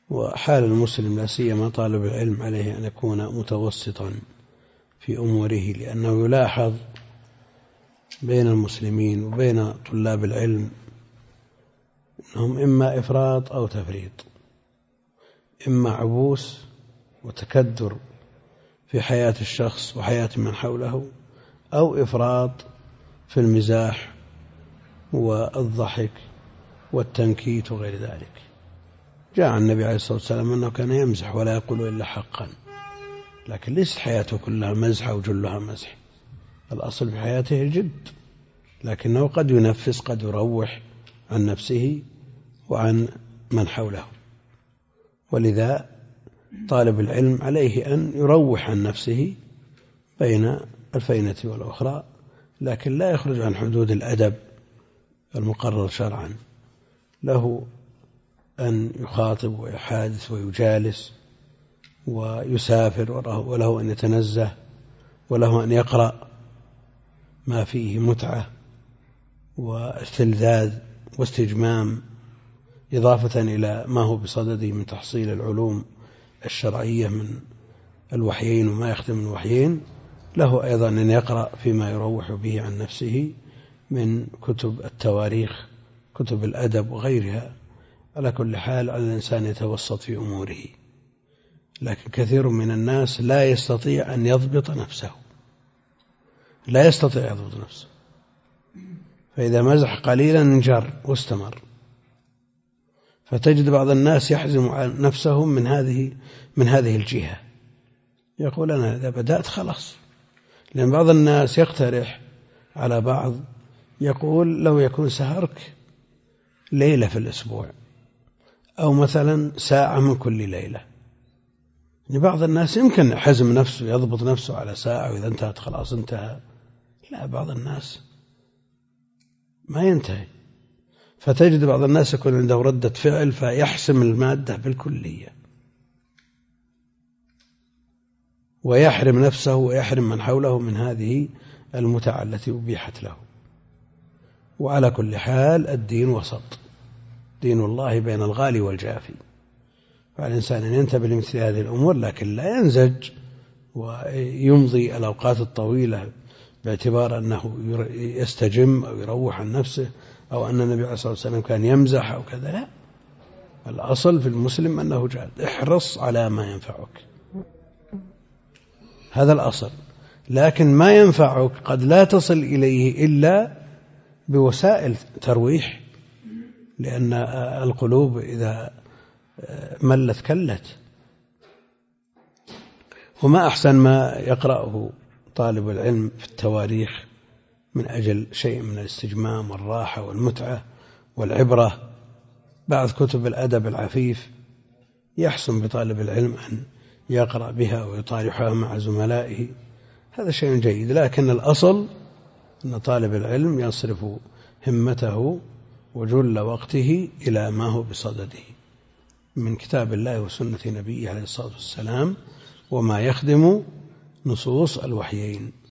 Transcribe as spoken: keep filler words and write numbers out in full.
وحال المسلم لا سيما طالب العلم عليه أن يكون متوسطا في أموره، لأنه يلاحظ بين المسلمين وبين طلاب العلم أنهم إما إفراط أو تفريط، إما عبوس وتكدر في حياة الشخص وحياة من حوله، أو إفراط في المزاح والضحك والتنكيت وغير ذلك. جاء عن النبي عليه الصلاة والسلام أنه كان يمزح ولا يقول إلا حقا، لكن ليست حياته كلها مزح وجلها مزح، الأصل في حياته الجد، لكنه قد ينفس، قد يروح عن نفسه وعن من حوله. ولذا طالب العلم عليه أن يروح عن نفسه بين الفينة والأخرى، لكن لا يخرج عن حدود الأدب المقرر شرعا. له أن يخاطب ويحادث ويجالس ويسافر، وله أن يتنزه، وله أن يقرأ ما فيه متعة واستلذاذ واستجمام، إضافة إلى ما هو بصدده من تحصيل العلوم الشرعية من الوحيين وما يخدم الوحيين. له أيضا أن يقرأ فيما يروح به عن نفسه من كتب التواريخ، كتب الأدب وغيرها. على كل حال على الإنسان يتوسط في أموره، لكن كثير من الناس لا يستطيع أن يضبط نفسه، لا يستطيع يضبط نفسه، فإذا مزح قليلا انجر واستمر. فتجد بعض الناس يحزم عن نفسه من هذه من هذه الجهة، يقول أنا إذا بدأت خلاص. لأن بعض الناس يقترح على بعض، يقول لو يكون سهرك ليلة في الأسبوع، أو مثلا ساعة من كل ليلة. بعض الناس يمكن حزم نفسه يضبط نفسه على ساعة، وإذا انتهت خلاص انتهى. لا، بعض الناس ما ينتهي، فتجد بعض الناس يكون عنده ردة فعل فيحسم المادة بالكلية ويحرم نفسه ويحرم من حوله من هذه المتعة التي أبيحت له. وعلى كل حال الدين وسط، دين الله بين الغالي والجافي، فالإنسان أن ينتبه لمثل هذه الأمور، لكن لا ينزج ويمضي الأوقات الطويلة باعتبار أنه يستجم أو يروح عن نفسه، أو أن النبي عليه الصلاة والسلام كان يمزح أو كذا. لا، الأصل في المسلم أنه جاد، احرص على ما ينفعك، هذا الأصل. لكن ما ينفعك قد لا تصل إليه إلا بوسائل ترويح، لأن القلوب إذا ملت كلت. وما أحسن ما يقرأه طالب العلم في التواريخ من أجل شيء من الاستجمام والراحة والمتعة والعبرة. بعض كتب الأدب العفيف يحسن بطالب العلم أن يقرأ بها ويطارحها مع زملائه، هذا شيء جيد. لكن الأصل أن طالب العلم يصرف همته وجل وقته إلى ما هو بصدده من كتاب الله وسنة نبيه عليه الصلاة والسلام، وما يخدم نصوص الوحيين.